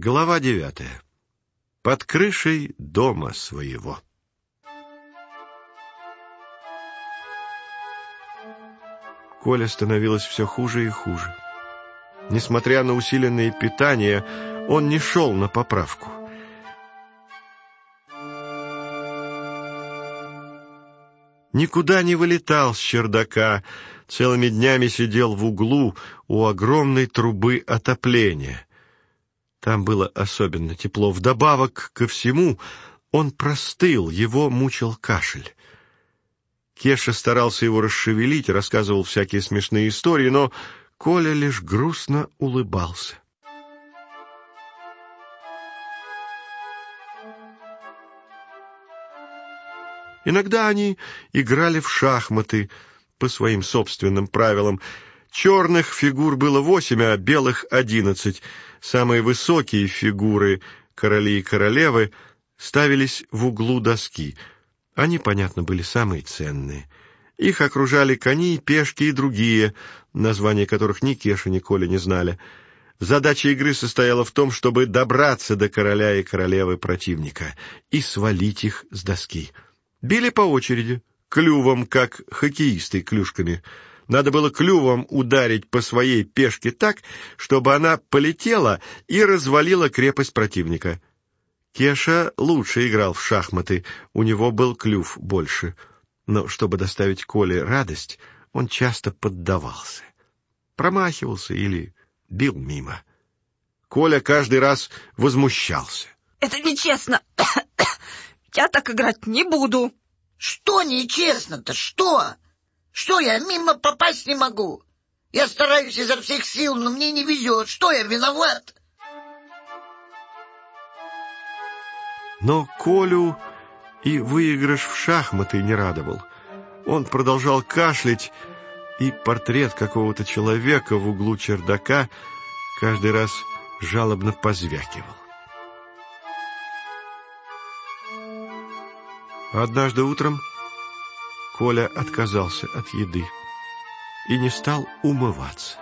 Глава 9. Под крышей дома своего. Коле становилось все хуже и хуже. Несмотря на усиленное питание, он не шел на поправку. Никуда не вылетал с чердака, целыми днями сидел в углу у огромной трубы отопления. Там было особенно тепло. Вдобавок ко всему он простыл, его мучил кашель. Кеша старался его расшевелить, рассказывал всякие смешные истории, но Коля лишь грустно улыбался. Иногда они играли в шахматы по своим собственным правилам. Черных фигур было 8, а белых 11. Самые высокие фигуры, короли и королевы, ставились в углу доски. Они, понятно, были самые ценные. Их окружали кони, пешки и другие, названия которых ни Кеша, ни Коля не знали. Задача игры состояла в том, чтобы добраться до короля и королевы противника и свалить их с доски. Били по очереди, клювом, как хоккеисты клюшками. Надо было клювом ударить по своей пешке так, чтобы она полетела и развалила крепость противника. Кеша лучше играл в шахматы, у него был клюв больше. Но чтобы доставить Коле радость, он часто поддавался. Промахивался или бил мимо. Коля каждый раз возмущался. «Это нечестно! Я так играть не буду!» «Что нечестно-то? Что? Что я мимо попасть не могу? Я стараюсь изо всех сил, но мне не везет. Что я виноват?» Но Колю и выигрыш в шахматы не радовал. Он продолжал кашлять, и портрет какого-то человека в углу чердака каждый раз жалобно позвякивал. Однажды утром Коля отказался от еды и не стал умываться.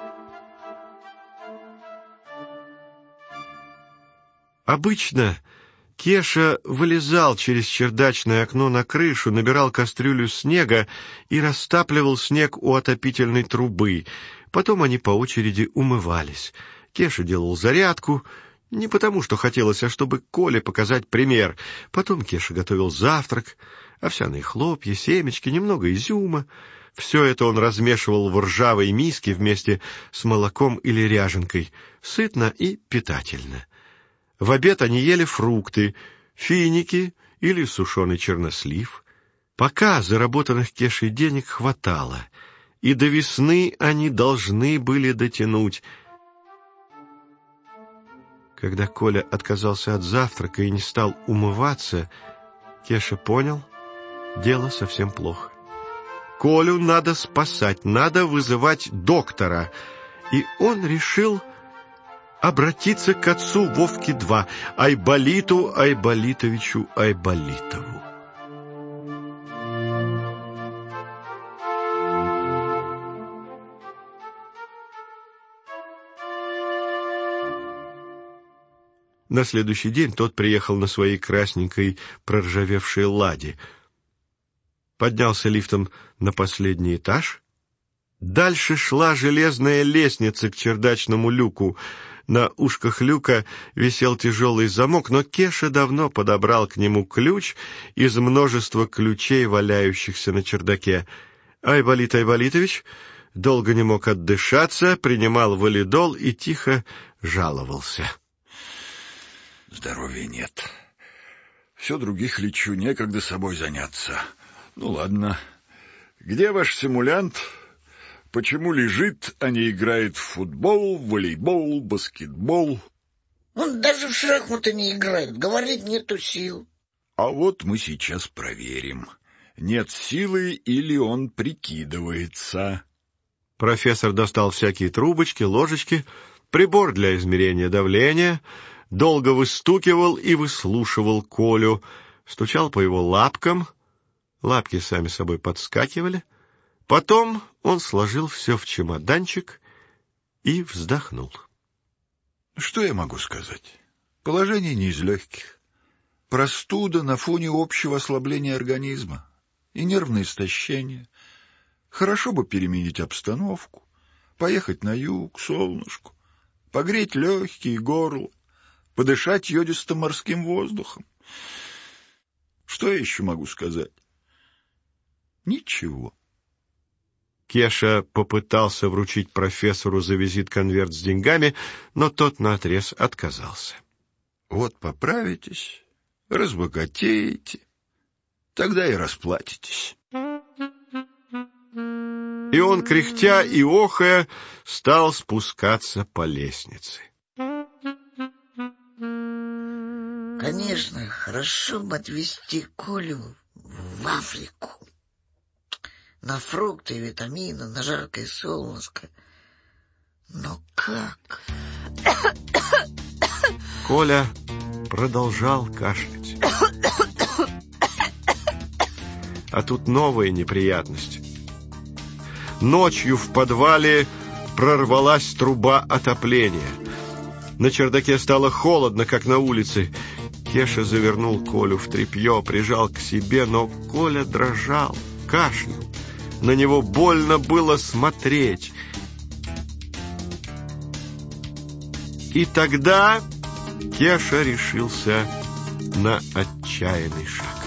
Обычно Кеша вылезал через чердачное окно на крышу, набирал кастрюлю снега и растапливал снег у отопительной трубы. Потом они по очереди умывались. Кеша делал зарядку, не потому что хотелось, а чтобы Коле показать пример. Потом Кеша готовил завтрак, овсяные хлопья, семечки, немного изюма. Все это он размешивал в ржавой миске вместе с молоком или ряженкой, сытно и питательно. В обед они ели фрукты, финики или сушеный чернослив. Пока заработанных Кешей денег хватало, и до весны они должны были дотянуть. Когда Коля отказался от завтрака и не стал умываться, Кеша понял, дело совсем плохо. Колю надо спасать, надо вызывать доктора, и он решил обратиться к отцу Вовки-2, Айболиту Айболитовичу Айболитову. На следующий день тот приехал на своей красненькой проржавевшей ладе. Поднялся лифтом на последний этаж. Дальше шла железная лестница к чердачному люку. На ушках люка висел тяжелый замок, но Кеша давно подобрал к нему ключ из множества ключей, валяющихся на чердаке. Айболит Айболитович долго не мог отдышаться, принимал валидол и тихо жаловался. Здоровья нет. Все других лечу, некогда собой заняться. Ну, ладно. Где ваш симулянт? Почему лежит, а не играет в футбол, волейбол, баскетбол? Он даже в шахматы не играет, говорит, нету сил. А вот мы сейчас проверим, нет силы или он прикидывается. Профессор достал всякие трубочки, ложечки, прибор для измерения давления, долго выстукивал и выслушивал Колю, стучал по его лапкам, лапки сами собой подскакивали. Потом он сложил все в чемоданчик и вздохнул. Что я могу сказать? Положение не из легких. Простуда на фоне общего ослабления организма и нервное истощение. Хорошо бы переменить обстановку, поехать на юг, к солнышку, погреть легкие и горло, подышать йодистым морским воздухом. Что я еще могу сказать? Ничего. Кеша попытался вручить профессору за визит конверт с деньгами, но тот наотрез отказался. Вот поправитесь, разбогатеете, тогда и расплатитесь. И он, кряхтя и охая, стал спускаться по лестнице. Конечно, хорошо бы отвезти Колю в Африку. На фрукты и витамины, на жаркое солнышко. Но как? Коля продолжал кашлять. А тут новая неприятность. Ночью в подвале прорвалась труба отопления. На чердаке стало холодно, как на улице. Кеша завернул Колю в тряпье, прижал к себе, но Коля дрожал, кашлял. На него больно было смотреть. И тогда Кеша решился на отчаянный шаг.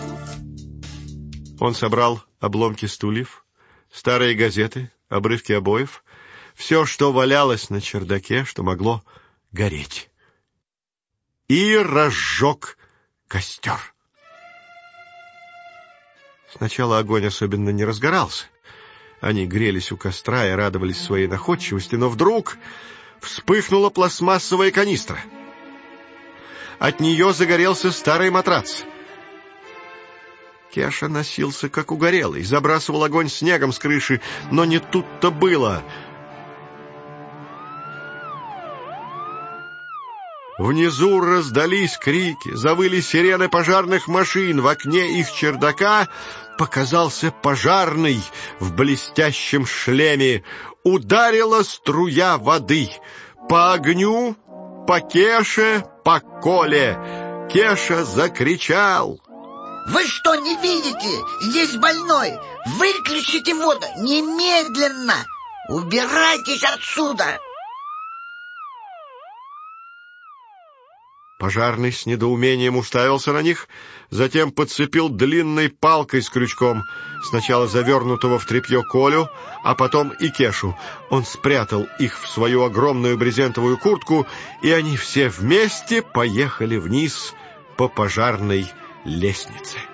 Он собрал обломки стульев, старые газеты, обрывки обоев, все, что валялось на чердаке, что могло гореть, и разжег костер. Сначала огонь особенно не разгорался. Они грелись у костра и радовались своей находчивости, но вдруг вспыхнула пластмассовая канистра. От нее загорелся старый матрац. Кеша носился, как угорелый, забрасывал огонь снегом с крыши, но не тут-то было. Внизу раздались крики, завыли сирены пожарных машин. В окне их чердака показался пожарный в блестящем шлеме. Ударила струя воды. По огню, по Кеше, по Коле. Кеша закричал: Вы что, не видите? Здесь больной! Выключите воду! Немедленно! Убирайтесь отсюда! Пожарный с недоумением уставился на них, затем подцепил длинной палкой с крючком, сначала завернутого в тряпье Колю, а потом и Кешу. Он спрятал их в свою огромную брезентовую куртку, и они все вместе поехали вниз по пожарной лестнице.